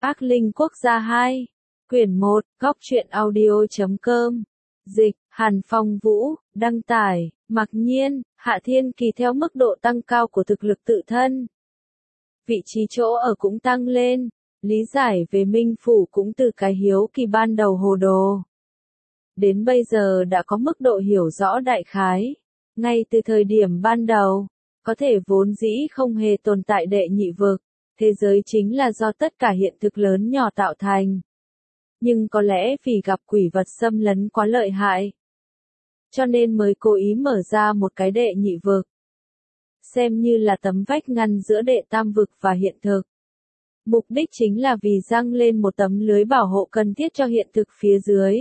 Ác Linh Quốc gia 2, quyển 1, góc truyện audio.com, dịch, Hàn Phong Vũ, đăng tải, mặc nhiên, Hạ Thiên Kỳ theo mức độ tăng cao của thực lực tự thân. Vị trí chỗ ở cũng tăng lên, lý giải về Minh Phủ cũng từ cái hiếu kỳ ban đầu hồ đồ. Đến bây giờ đã có mức độ hiểu rõ đại khái. Ngay từ thời điểm ban đầu, có thể vốn dĩ không hề tồn tại đệ nhị vực, thế giới chính là do tất cả hiện thực lớn nhỏ tạo thành. Nhưng có lẽ vì gặp quỷ vật xâm lấn quá lợi hại, cho nên mới cố ý mở ra một cái đệ nhị vực. Xem như là tấm vách ngăn giữa đệ tam vực và hiện thực. Mục đích chính là vì răng lên một tấm lưới bảo hộ cần thiết cho hiện thực phía dưới.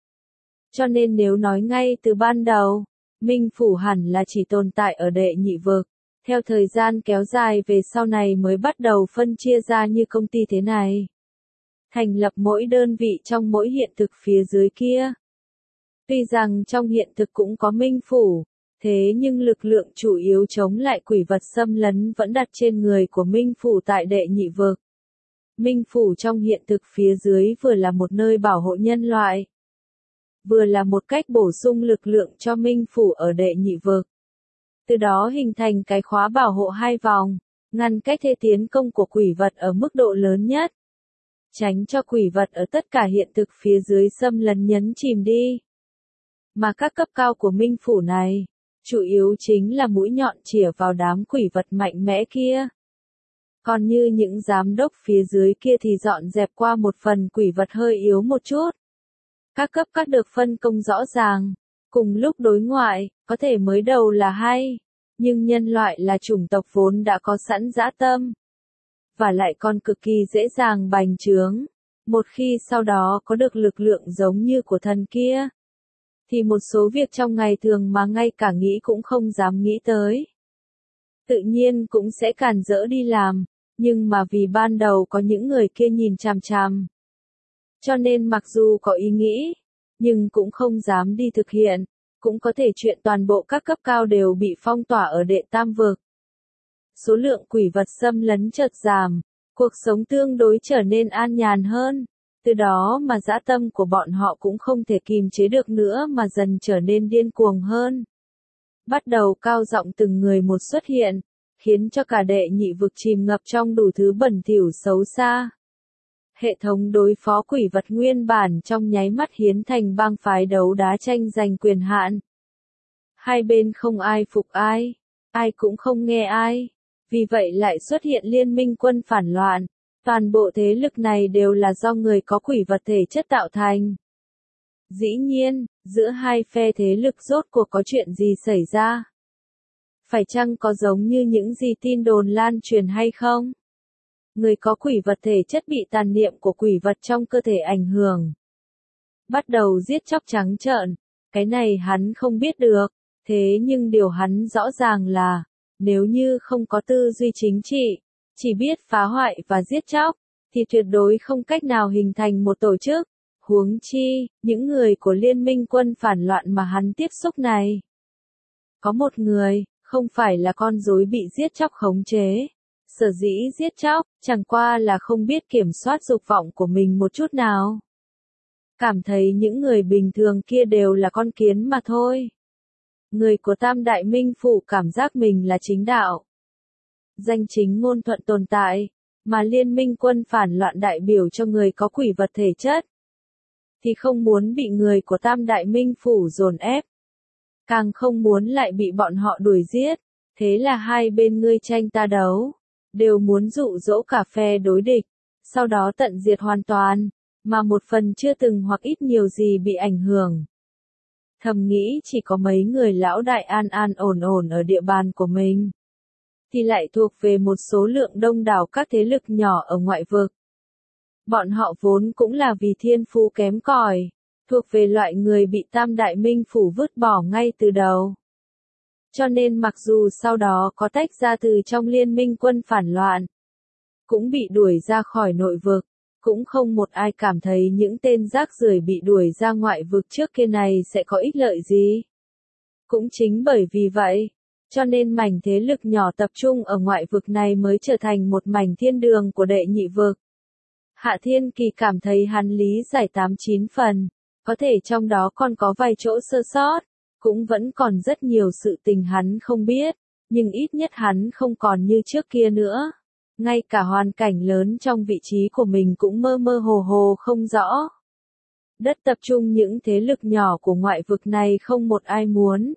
Cho nên nếu nói ngay từ ban đầu, Minh Phủ hẳn là chỉ tồn tại ở đệ nhị vực, theo thời gian kéo dài về sau này mới bắt đầu phân chia ra như công ty thế này. Thành lập mỗi đơn vị trong mỗi hiện thực phía dưới kia. Tuy rằng trong hiện thực cũng có Minh Phủ, thế nhưng lực lượng chủ yếu chống lại quỷ vật xâm lấn vẫn đặt trên người của Minh Phủ tại đệ nhị vực. Minh Phủ trong hiện thực phía dưới vừa là một nơi bảo hộ nhân loại, vừa là một cách bổ sung lực lượng cho Minh Phủ ở đệ nhị vực. Từ đó hình thành cái khóa bảo hộ hai vòng, ngăn cách thế tiến công của quỷ vật ở mức độ lớn nhất. Tránh cho quỷ vật ở tất cả hiện thực phía dưới xâm lấn nhấn chìm đi. Mà các cấp cao của Minh Phủ này, chủ yếu chính là mũi nhọn chĩa vào đám quỷ vật mạnh mẽ kia. Còn như những giám đốc phía dưới kia thì dọn dẹp qua một phần quỷ vật hơi yếu một chút. Các cấp các được phân công rõ ràng, cùng lúc đối ngoại, có thể mới đầu là hay, nhưng nhân loại là chủng tộc vốn đã có sẵn dã tâm. Và lại còn cực kỳ dễ dàng bành trướng. Một khi sau đó có được lực lượng giống như của thần kia, thì một số việc trong ngày thường mà ngay cả nghĩ cũng không dám nghĩ tới, tự nhiên cũng sẽ cản rỡ đi làm, nhưng mà vì ban đầu có những người kia nhìn chằm chằm. Cho nên mặc dù có ý nghĩ, nhưng cũng không dám đi thực hiện, cũng có thể chuyện toàn bộ các cấp cao đều bị phong tỏa ở đệ tam vực. Số lượng quỷ vật xâm lấn chợt giảm, cuộc sống tương đối trở nên an nhàn hơn, từ đó mà dã tâm của bọn họ cũng không thể kìm chế được nữa mà dần trở nên điên cuồng hơn. Bắt đầu cao giọng từng người một xuất hiện, khiến cho cả đệ nhị vực chìm ngập trong đủ thứ bẩn thỉu xấu xa. Hệ thống đối phó quỷ vật nguyên bản trong nháy mắt hiến thành bang phái đấu đá tranh giành quyền hạn. Hai bên không ai phục ai, ai cũng không nghe ai, vì vậy lại xuất hiện liên minh quân phản loạn. Toàn bộ thế lực này đều là do người có quỷ vật thể chất tạo thành. Dĩ nhiên, giữa hai phe thế lực rốt cuộc có chuyện gì xảy ra? Phải chăng có giống như những gì tin đồn lan truyền hay không? Người có quỷ vật thể chất bị tàn niệm của quỷ vật trong cơ thể ảnh hưởng, bắt đầu giết chóc trắng trợn. Cái này hắn không biết được, thế nhưng điều hắn rõ ràng là, nếu như không có tư duy chính trị, chỉ biết phá hoại và giết chóc, thì tuyệt đối không cách nào hình thành một tổ chức. Huống chi, những người của liên minh quân phản loạn mà hắn tiếp xúc này. Có một người, không phải là con rối bị giết chóc khống chế. Sở dĩ giết chóc, chẳng qua là không biết kiểm soát dục vọng của mình một chút nào. Cảm thấy những người bình thường kia đều là con kiến mà thôi. Người của Tam Đại Minh Phủ cảm giác mình là chính đạo. Danh chính ngôn thuận tồn tại, mà liên minh quân phản loạn đại biểu cho người có quỷ vật thể chất, thì không muốn bị người của Tam Đại Minh Phủ dồn ép. Càng không muốn lại bị bọn họ đuổi giết, thế là hai bên ngươi tranh ta đấu, đều muốn dụ dỗ cả phe đối địch, sau đó tận diệt hoàn toàn, mà một phần chưa từng hoặc ít nhiều gì bị ảnh hưởng. Thầm nghĩ chỉ có mấy người lão đại an an ổn ổn ở địa bàn của mình, thì lại thuộc về một số lượng đông đảo các thế lực nhỏ ở ngoại vực. Bọn họ vốn cũng là vì thiên phú kém cỏi, thuộc về loại người bị Tam Đại Minh Phủ vứt bỏ ngay từ đầu. Cho nên mặc dù sau đó có tách ra từ trong liên minh quân phản loạn, cũng bị đuổi ra khỏi nội vực, cũng không một ai cảm thấy những tên rác rưởi bị đuổi ra ngoại vực trước kia này sẽ có ích lợi gì. Cũng chính bởi vì vậy, cho nên mảnh thế lực nhỏ tập trung ở ngoại vực này mới trở thành một mảnh thiên đường của đệ nhị vực. Hạ Thiên Kỳ cảm thấy hắn lý giải 8-9 phần, có thể trong đó còn có vài chỗ sơ sót, cũng vẫn còn rất nhiều sự tình hắn không biết, nhưng ít nhất hắn không còn như trước kia nữa. Ngay cả hoàn cảnh lớn trong vị trí của mình cũng mơ mơ hồ hồ không rõ. Đất tập trung những thế lực nhỏ của ngoại vực này không một ai muốn.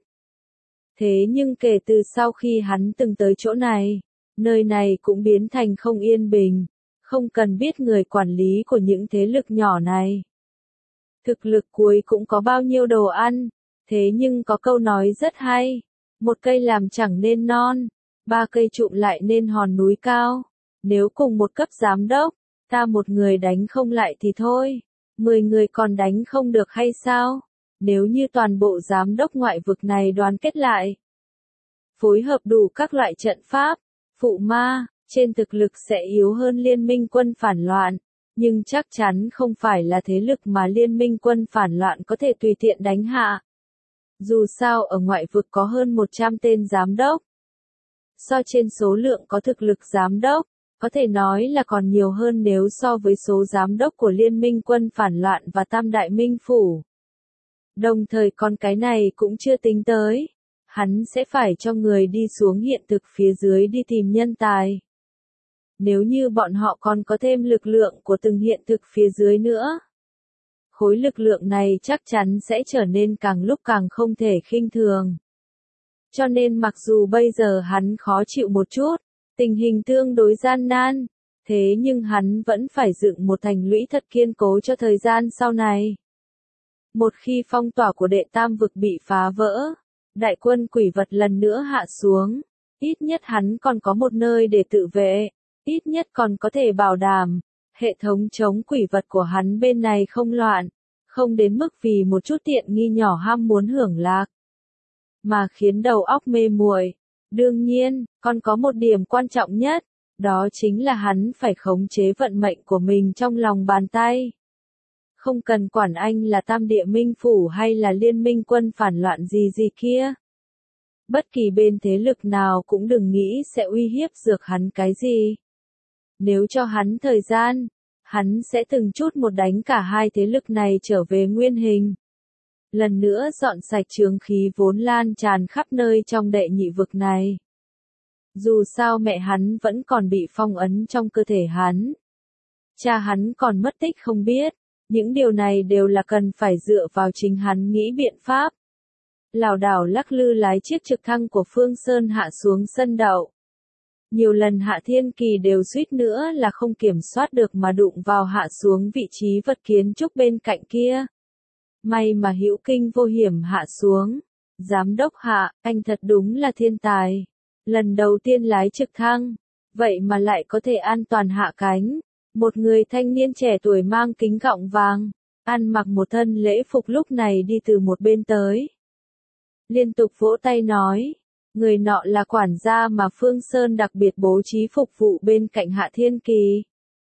Thế nhưng kể từ sau khi hắn từng tới chỗ này, nơi này cũng biến thành không yên bình, không cần biết người quản lý của những thế lực nhỏ này. Thực lực cuối cũng có bao nhiêu đồ ăn, thế nhưng có câu nói rất hay, một cây làm chẳng nên non, ba cây trụm lại nên hòn núi cao. Nếu cùng một cấp giám đốc, ta một người đánh không lại thì thôi, 10 người còn đánh không được hay sao? Nếu như toàn bộ giám đốc ngoại vực này đoàn kết lại, phối hợp đủ các loại trận pháp, phụ ma, trên thực lực sẽ yếu hơn liên minh quân phản loạn, nhưng chắc chắn không phải là thế lực mà liên minh quân phản loạn có thể tùy tiện đánh hạ. Dù sao ở ngoại vực có hơn 100 tên giám đốc. So trên số lượng có thực lực giám đốc, có thể nói là còn nhiều hơn nếu so với số giám đốc của liên minh quân phản loạn và tam đại minh phủ. Đồng thời còn cái này cũng chưa tính tới, hắn sẽ phải cho người đi xuống hiện thực phía dưới đi tìm nhân tài. Nếu như bọn họ còn có thêm lực lượng của từng hiện thực phía dưới nữa, khối lực lượng này chắc chắn sẽ trở nên càng lúc càng không thể khinh thường. Cho nên mặc dù bây giờ hắn khó chịu một chút, tình hình tương đối gian nan, thế nhưng hắn vẫn phải dựng một thành lũy thật kiên cố cho thời gian sau này. Một khi phong tỏa của đệ tam vực bị phá vỡ, đại quân quỷ vật lần nữa hạ xuống, ít nhất hắn còn có một nơi để tự vệ, ít nhất còn có thể bảo đảm, hệ thống chống quỷ vật của hắn bên này không loạn, không đến mức vì một chút tiện nghi nhỏ ham muốn hưởng lạc, mà khiến đầu óc mê muội. Đương nhiên, còn có một điểm quan trọng nhất, đó chính là hắn phải khống chế vận mệnh của mình trong lòng bàn tay. Không cần quản anh là tam địa minh phủ hay là liên minh quân phản loạn gì gì kia. Bất kỳ bên thế lực nào cũng đừng nghĩ sẽ uy hiếp dược hắn cái gì. Nếu cho hắn thời gian, hắn sẽ từng chút một đánh cả hai thế lực này trở về nguyên hình. Lần nữa dọn sạch chướng khí vốn lan tràn khắp nơi trong đệ nhị vực này. Dù sao mẹ hắn vẫn còn bị phong ấn trong cơ thể hắn. Cha hắn còn mất tích không biết. Những điều này đều là cần phải dựa vào chính hắn nghĩ biện pháp. Lảo đảo lắc lư lái chiếc trực thăng của Phương Sơn hạ xuống sân đậu. Nhiều lần Hạ Thiên Kỳ đều suýt nữa là không kiểm soát được mà đụng vào hạ xuống vị trí vật kiến trúc bên cạnh kia. May mà hữu kinh vô hiểm hạ xuống. Giám đốc Hạ, anh thật đúng là thiên tài. Lần đầu tiên lái trực thăng, vậy mà lại có thể an toàn hạ cánh. Một người thanh niên trẻ tuổi mang kính gọng vàng, ăn mặc một thân lễ phục lúc này đi từ một bên tới. Liên tục vỗ tay nói, người nọ là quản gia mà Phương Sơn đặc biệt bố trí phục vụ bên cạnh Hạ Thiên Kỳ.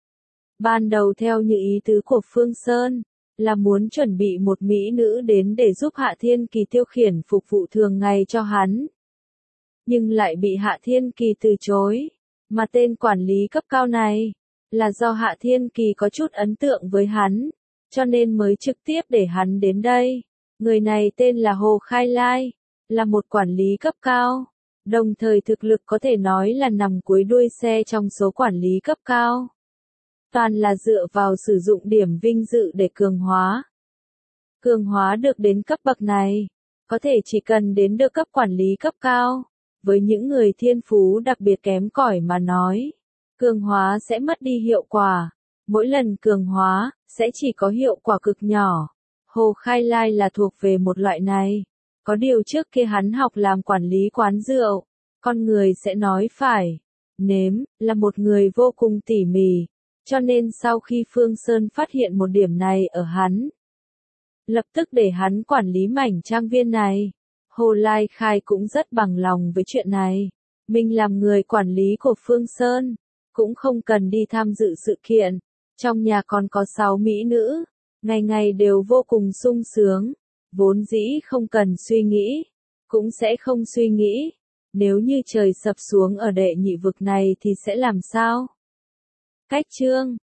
Ban đầu theo như ý tứ của Phương Sơn, là muốn chuẩn bị một mỹ nữ đến để giúp Hạ Thiên Kỳ tiêu khiển phục vụ thường ngày cho hắn. Nhưng lại bị Hạ Thiên Kỳ từ chối, mà tên quản lý cấp cao này, là do Hạ Thiên Kỳ có chút ấn tượng với hắn, cho nên mới trực tiếp để hắn đến đây. Người này tên là Hồ Khai Lai, là một quản lý cấp cao, đồng thời thực lực có thể nói là nằm cuối đuôi xe trong số quản lý cấp cao. Toàn là dựa vào sử dụng điểm vinh dự để cường hóa. Cường hóa được đến cấp bậc này, có thể chỉ cần đến được cấp quản lý cấp cao, với những người thiên phú đặc biệt kém cỏi mà nói. Cường hóa sẽ mất đi hiệu quả. Mỗi lần cường hóa, sẽ chỉ có hiệu quả cực nhỏ. Hồ Khai Lai là thuộc về một loại này. Có điều trước kia hắn học làm quản lý quán rượu. Con người sẽ nói phải. Nếm, là một người vô cùng tỉ mỉ. Cho nên sau khi Phương Sơn phát hiện một điểm này ở hắn, lập tức để hắn quản lý mảnh trang viên này. Hồ Lai Khai cũng rất bằng lòng với chuyện này. Mình làm người quản lý của Phương Sơn, cũng không cần đi tham dự sự kiện. Trong nhà còn có 6 mỹ nữ, ngày ngày đều vô cùng sung sướng, vốn dĩ không cần suy nghĩ, cũng sẽ không suy nghĩ, nếu như trời sập xuống ở đệ nhị vực này thì sẽ làm sao? Cách chương